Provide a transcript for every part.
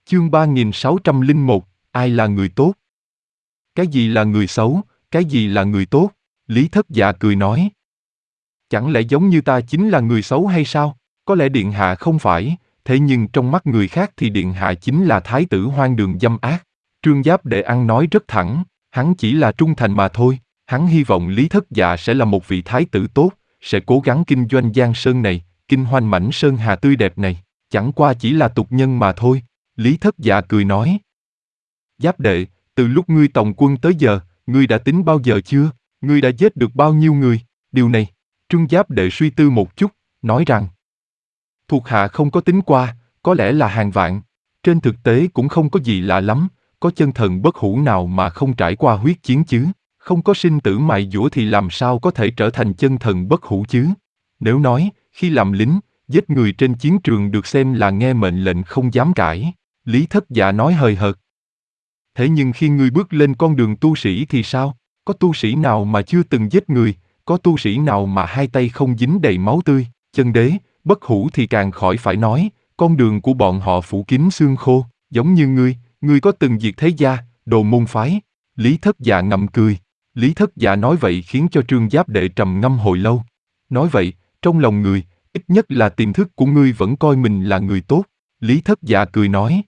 Chương 3601, ai là người tốt? Cái gì là người xấu, cái gì là người tốt? Lý Thất Dạ cười nói. Chẳng lẽ giống như ta chính là người xấu hay sao? Có lẽ điện hạ không phải, thế nhưng trong mắt người khác thì điện hạ chính là thái tử hoang đường dâm ác. Trương Giáp Đệ ăn nói rất thẳng, hắn chỉ là trung thành mà thôi. Hắn hy vọng Lý Thất Dạ sẽ là một vị thái tử tốt, sẽ cố gắng kinh doanh Giang Sơn này, kinh doanh mảnh sơn hà tươi đẹp này. Chẳng qua chỉ là tục nhân mà thôi. Lý Thất Dạ cười nói. Giáp Đệ, từ lúc ngươi tòng quân tới giờ, ngươi đã tính bao giờ chưa? Ngươi đã giết được bao nhiêu người? Điều này, Trương Giáp Đệ suy tư một chút, nói rằng. Thuộc hạ không có tính qua, có lẽ là hàng vạn. Trên thực tế cũng không có gì lạ lắm, có chân thần bất hủ nào mà không trải qua huyết chiến chứ? Không có sinh tử mài dũa thì làm sao có thể trở thành chân thần bất hủ chứ? Nếu nói, khi làm lính, giết người trên chiến trường được xem là nghe mệnh lệnh không dám cãi, Lý Thất Dạ nói hời hợt. Thế nhưng khi ngươi bước lên con đường tu sĩ thì sao? Có tu sĩ nào mà chưa từng giết người? Có tu sĩ nào mà hai tay không dính đầy máu tươi? Chân đế, bất hủ thì càng khỏi phải nói, con đường của bọn họ phủ kín xương khô, giống như ngươi có từng diệt thế gia, đồ môn phái? Lý Thất Dạ ngậm cười. Lý Thất Dạ nói vậy khiến cho Trương Giáp Đệ trầm ngâm hồi lâu. Nói vậy, trong lòng người, ít nhất là tiềm thức của ngươi vẫn coi mình là người tốt. Lý Thất Dạ cười nói.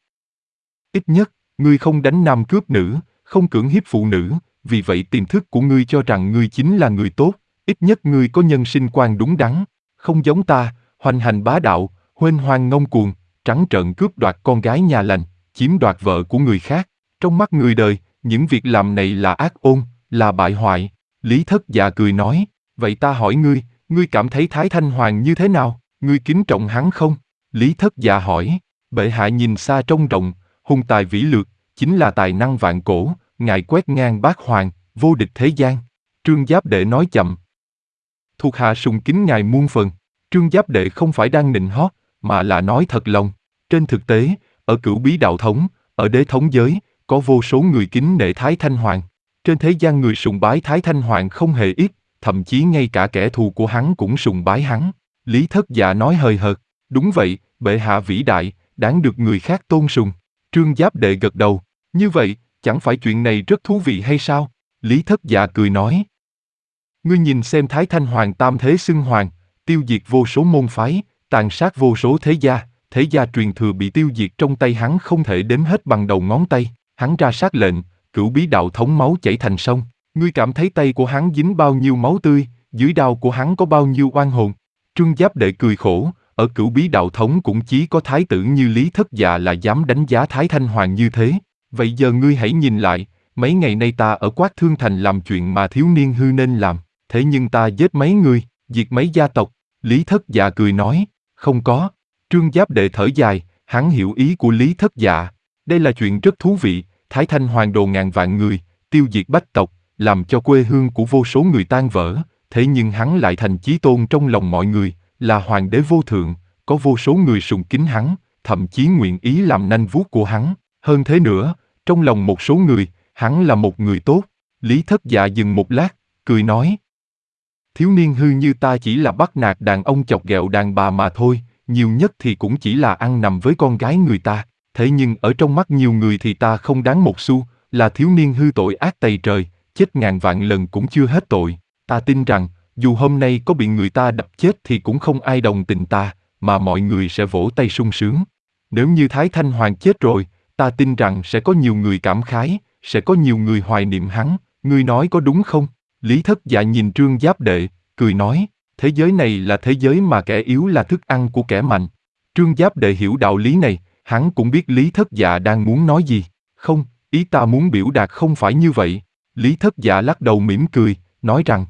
Ít nhất, ngươi không đánh nam cướp nữ, không cưỡng hiếp phụ nữ, vì vậy tiềm thức của ngươi cho rằng ngươi chính là người tốt, ít nhất ngươi có nhân sinh quan đúng đắn, không giống ta, hoành hành bá đạo, huênh hoang ngông cuồng, trắng trợn cướp đoạt con gái nhà lành, chiếm đoạt vợ của người khác. Trong mắt người đời, những việc làm này là ác ôn, là bại hoại. Lý Thất Dạ cười nói, vậy ta hỏi ngươi cảm thấy Thái Thanh Hoàng như thế nào? Ngươi kính trọng hắn không? Lý Thất Dạ hỏi, bệ hạ nhìn xa trông rộng, hùng tài vĩ lược, chính là tài năng vạn cổ, ngài quét ngang bát hoàng, vô địch thế gian. Trương Giáp Đệ nói chậm. Thuộc hạ sùng kính ngài muôn phần. Trương Giáp Đệ không phải đang nịnh hót, mà là nói thật lòng. Trên thực tế, ở Cửu Bí Đạo Thống, ở Đế Thống giới, có vô số người kính nể Thái Thanh Hoàng. Trên thế gian người sùng bái Thái Thanh Hoàng không hề ít, thậm chí ngay cả kẻ thù của hắn cũng sùng bái hắn. Lý Thất Dạ nói hời hợt, đúng vậy, bệ hạ vĩ đại, đáng được người khác tôn sùng. Trương Giáp Đệ gật đầu, như vậy, chẳng phải chuyện này rất thú vị hay sao? Lý Thất Dạ cười nói. Ngươi nhìn xem Thái Thanh Hoàng tam thế xưng hoàng, tiêu diệt vô số môn phái, tàn sát vô số thế gia truyền thừa bị tiêu diệt trong tay hắn không thể đếm hết bằng đầu ngón tay, hắn ra sát lệnh, Cửu Bí Đạo Thống máu chảy thành sông, ngươi cảm thấy tay của hắn dính bao nhiêu máu tươi, dưới đao của hắn có bao nhiêu oan hồn? Trương Giáp Đệ cười khổ, ở Cửu Bí Đạo Thống cũng chỉ có thái tử như Lý Thất Dạ là dám đánh giá Thái Thanh Hoàng như thế. Vậy giờ ngươi hãy nhìn lại, mấy ngày nay ta ở Quát Thương Thành làm chuyện mà thiếu niên hư nên làm, thế nhưng ta giết mấy người, diệt mấy gia tộc. Lý Thất Dạ cười nói, không có. Trương Giáp Đệ thở dài, hắn hiểu ý của Lý Thất Dạ. Đây là chuyện rất thú vị, Thái Thanh Hoàng đồ ngàn vạn người, tiêu diệt bách tộc, làm cho quê hương của vô số người tan vỡ, thế nhưng hắn lại thành chí tôn trong lòng mọi người, là hoàng đế vô thượng, có vô số người sùng kính hắn, thậm chí nguyện ý làm nanh vuốt của hắn. Hơn thế nữa, trong lòng một số người, hắn là một người tốt. Lý Thất Dạ dừng một lát, cười nói. Thiếu niên hư như ta chỉ là bắt nạt đàn ông chọc ghẹo đàn bà mà thôi, nhiều nhất thì cũng chỉ là ăn nằm với con gái người ta. Thế nhưng ở trong mắt nhiều người thì ta không đáng một xu, là thiếu niên hư tội ác tày trời, chết ngàn vạn lần cũng chưa hết tội. Ta tin rằng, dù hôm nay có bị người ta đập chết thì cũng không ai đồng tình ta, mà mọi người sẽ vỗ tay sung sướng. Nếu như Thái Thanh Hoàng chết rồi, ta tin rằng sẽ có nhiều người cảm khái, sẽ có nhiều người hoài niệm hắn, ngươi nói có đúng không? Lý Thất Dạ nhìn Trương Giáp Đệ, cười nói, thế giới này là thế giới mà kẻ yếu là thức ăn của kẻ mạnh. Trương Giáp Đệ hiểu đạo lý này, hắn cũng biết Lý Thất Dạ đang muốn nói gì. Không, ý ta muốn biểu đạt không phải như vậy. Lý Thất Dạ lắc đầu mỉm cười, nói rằng,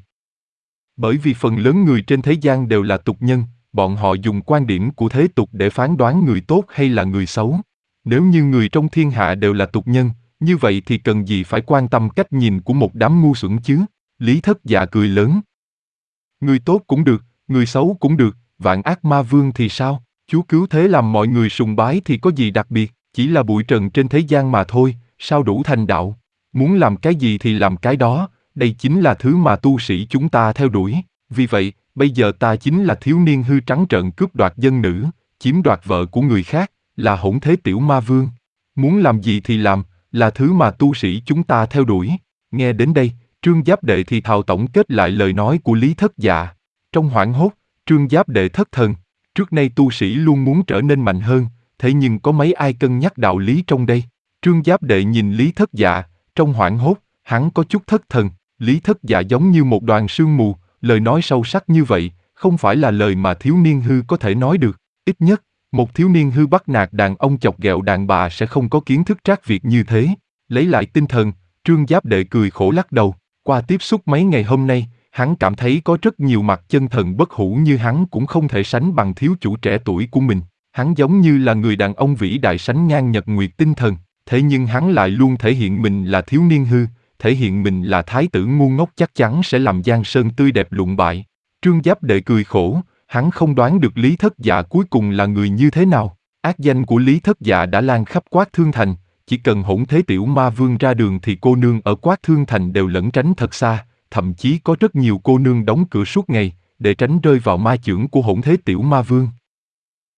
bởi vì phần lớn người trên thế gian đều là tục nhân, bọn họ dùng quan điểm của thế tục để phán đoán người tốt hay là người xấu. Nếu như người trong thiên hạ đều là tục nhân, như vậy thì cần gì phải quan tâm cách nhìn của một đám ngu xuẩn chứ? Lý Thất Dạ cười lớn. Người tốt cũng được, người xấu cũng được, Vạn Ác Ma Vương thì sao? Chúa cứu thế làm mọi người sùng bái thì có gì đặc biệt, chỉ là bụi trần trên thế gian mà thôi, sao đủ thành đạo? Muốn làm cái gì thì làm cái đó, đây chính là thứ mà tu sĩ chúng ta theo đuổi. Vì vậy, bây giờ ta chính là thiếu niên hư trắng trợn cướp đoạt dân nữ, chiếm đoạt vợ của người khác, là hỗn thế tiểu ma vương. Muốn làm gì thì làm, là thứ mà tu sĩ chúng ta theo đuổi. Nghe đến đây, Trương Giáp Đệ thì thào tổng kết lại lời nói của Lý Thất Dạ. Trong hoảng hốt, Trương Giáp Đệ thất thần. Trước nay tu sĩ luôn muốn trở nên mạnh hơn, thế nhưng có mấy ai cân nhắc đạo lý trong đây? Trương Giáp Đệ nhìn Lý Thất Dạ, trong hoảng hốt, hắn có chút thất thần. Lý Thất Dạ giống như một đoàn sương mù, lời nói sâu sắc như vậy, không phải là lời mà thiếu niên hư có thể nói được. Ít nhất, một thiếu niên hư bắt nạt đàn ông chọc ghẹo đàn bà sẽ không có kiến thức trác việt như thế. Lấy lại tinh thần, Trương Giáp Đệ cười khổ lắc đầu. Qua tiếp xúc mấy ngày hôm nay, hắn cảm thấy có rất nhiều mặt chân thần bất hủ như hắn cũng không thể sánh bằng thiếu chủ trẻ tuổi của mình. Hắn giống như là người đàn ông vĩ đại sánh ngang nhật nguyệt tinh thần, thế nhưng hắn lại luôn thể hiện mình là thiếu niên hư, thể hiện mình là thái tử ngu ngốc chắc chắn sẽ làm Giang Sơn tươi đẹp lụn bại. Trương Giáp Đệ cười khổ, hắn không đoán được Lý Thất Dạ cuối cùng là người như thế nào. Ác danh của Lý Thất Dạ đã lan khắp Quát Thương Thành, chỉ cần Hỗn Thế Tiểu Ma Vương ra đường thì cô nương ở Quát Thương Thành đều lẩn tránh thật xa, thậm chí có rất nhiều cô nương đóng cửa suốt ngày, để tránh rơi vào ma chưởng của Hỗn Thế Tiểu Ma Vương.